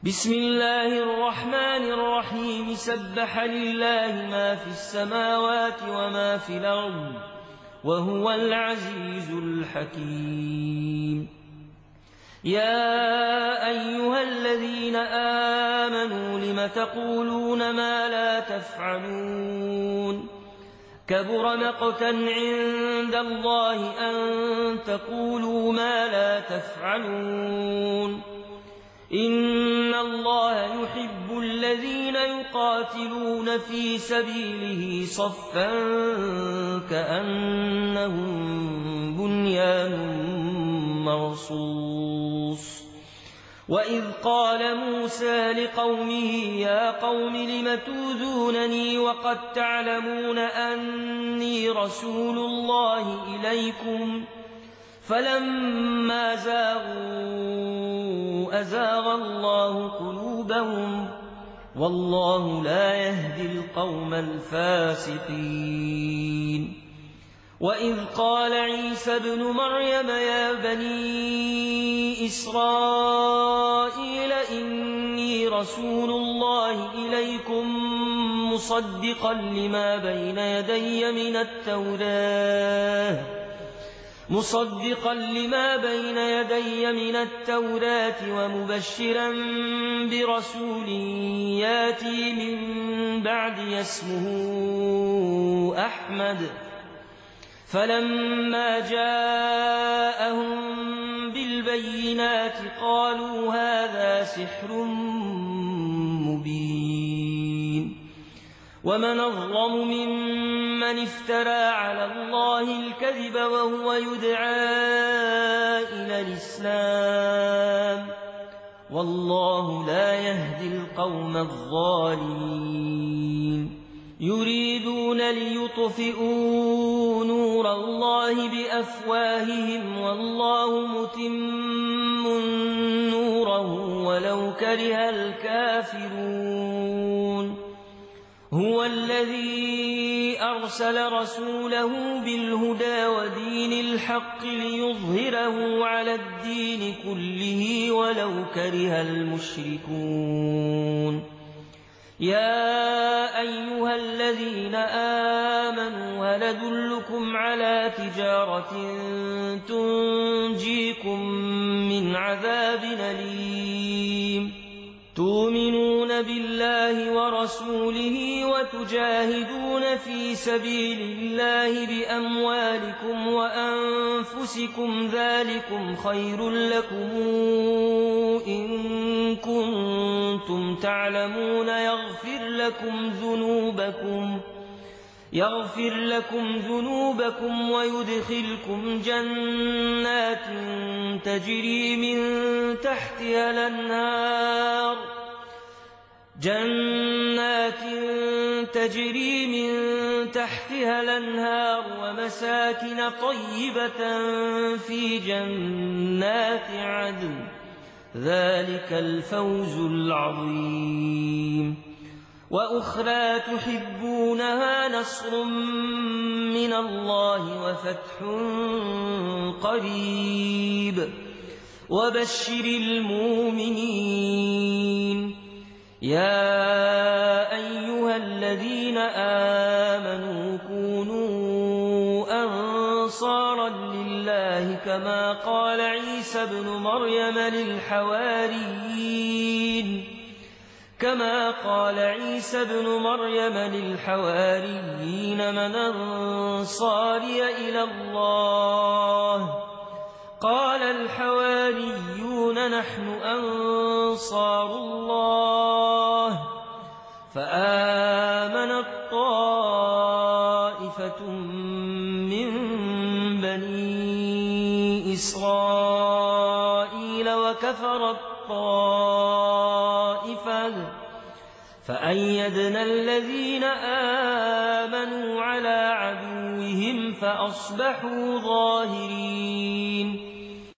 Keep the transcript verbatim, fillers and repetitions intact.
بسم الله الرحمن الرحيم سبح لله ما في السماوات وما في الأرض وهو العزيز الحكيم. يا أيها الذين آمنوا لم تقولون ما لا تفعلون كبر مقتا عند الله أن تقولوا ما لا تفعلون. إن الله يحب الذين يقاتلون في سبيله صفا كأنهم بنيان مرصوص. وإذ قال موسى لقومه يا قوم لم توذونني وقد تعلمون أني رسول الله إليكم فلما زاغوا أزاغ الله قلوبهم والله لا يهدي القوم الفاسقين. وإذ قال عيسى ابن مريم يا بني إسرائيل إني رسول الله إليكم مصدقا لما بين يدي من التوراة مصدقا لما بين يدي من التوراة ومبشرا برسول ياتي من بعدي اسمه أحمد. فلما جاءهم بالبينات قالوا هذا سحر مبين. ومن أظلم ممن افترى على الله الكذب وهو يدعى إلى الإسلام والله لا يهدي القوم الظالمين. يريدون ليطفئوا نور الله بأفواههم والله متم نوره ولو كره الكافرون. هو الذي أرسل رسوله بالهدى ودين الحق ليظهره على الدين كله ولو كره المشركون. يا أيها الذين آمنوا هل أدلكم على تجارة تنجيكم من عذاب أليم تؤمنون بالله ورسوله وتجاهدون في سبيل الله بأموالكم وأنفسكم ذلكم خير لكم إن كنتم تعلمون يغفر لكم ذنوبكم يغفر لكم ذنوبكم ويدخلكم جنات تجري من تحتها الأنهار جنات تجري من تحتها الأنهار ومساكن طيبة في جنات عدن ذلك الفوز العظيم. وأخرى تحبونها نصر من الله وفتح قريب وبشر المؤمنين. يا أيها الذين آمنوا كونوا أنصارا لله كما قال عيسى ابن مريم للحواريين كما قال عيسى ابن مريم للحواريين من أنصاري إلى الله قال الحواريون نحن أنصار الله. فآمنت طائفة من بني إسرائيل وكفرت طائفة فأيدنا الذين آمنوا على عدوهم فأصبحوا ظاهرين.